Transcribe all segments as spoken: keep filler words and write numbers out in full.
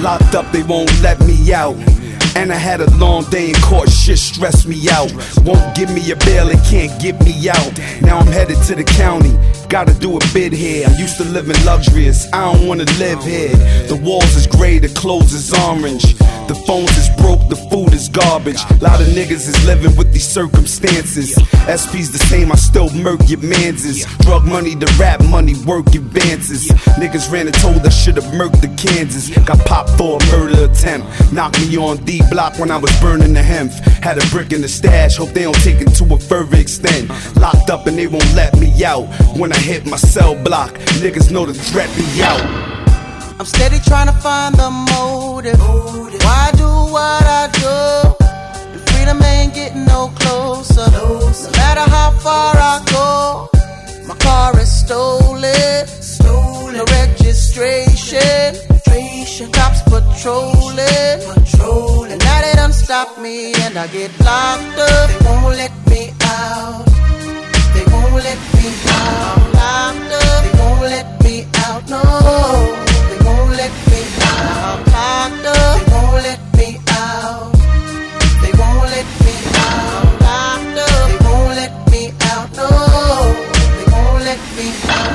Locked up, they won't let me out. And I had a long day in court, shit stressed me out. Won't give me a bail, they can't get me out. Now I'm headed to the county, gotta do a bid here. I'm used to living luxurious, I don't wanna live here. The walls is gray, the clothes is orange. The phones is broke, the food is garbage. Lot of niggas is living with these circumstances. S P's the same, I still murk your manses. Drug money, the rap money, work advances. Niggas ran and told I should've murked the Kansas. Got popped for a murder attempt. Knocked me on D block when I was burning the hemp. Had a brick in the stash, hope they don't take it to a further extent. Locked up and they won't let me out. When I hit my cell block, niggas know the threat be out. I'm steady trying to find the motive. Why do what I do? And freedom ain't getting no closer. No matter how far I go, my car is stolen. No registration. Cops patrolling. And now they done stop me and I get locked up. They won't let me out. They won't let me out. Locked up. They won't let me out. No. They won't let me out. Locked up. They won't let me out. They won't let me out. Locked up. They won't let me out. No. They won't let me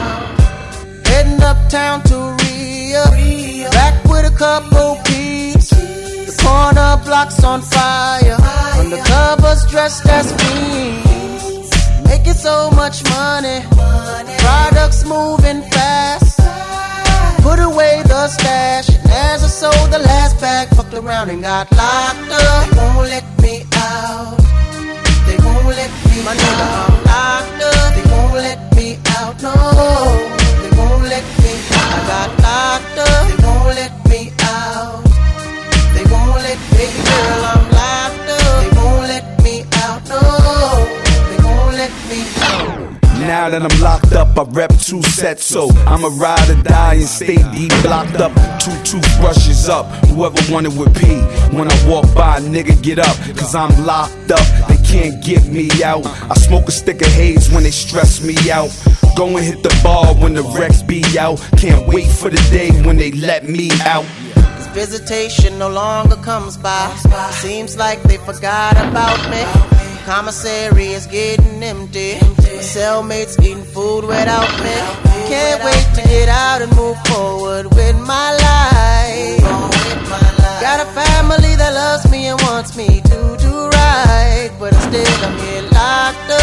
out. Heading uptown to Rio. Back with a couple peeps. The corner block's on fire. Undercovers dressed as fiends. Making so much money. Products moving fast. Put away the stash. And as I sold the last bag, fucked around and got locked up. They won't let me out. They won't let me My nigga, out. I'm locked up. They won't let me out. No, they won't let me out. I got locked up. They won't let me out. They won't let me out. Girl, I'm locked up. They won't let me out. No, they won't let me out. Now that I'm locked up, I rep two sets, so I'ma ride or die and stay deep blocked up. Two toothbrushes up, whoever wanted with P. When I walk by, nigga get up, cause I'm locked up. They can't get me out. I smoke a stick of haze when they stress me out. Go and hit the bar when the Rex be out. Can't wait for the day when they let me out. Visitation no longer comes by. Seems like they forgot about me. Commissary is getting empty. My cellmates eating food without me. Can't wait to get out and move forward with my life. Got a family that loves me and wants me to do right, but instead I'm here locked up.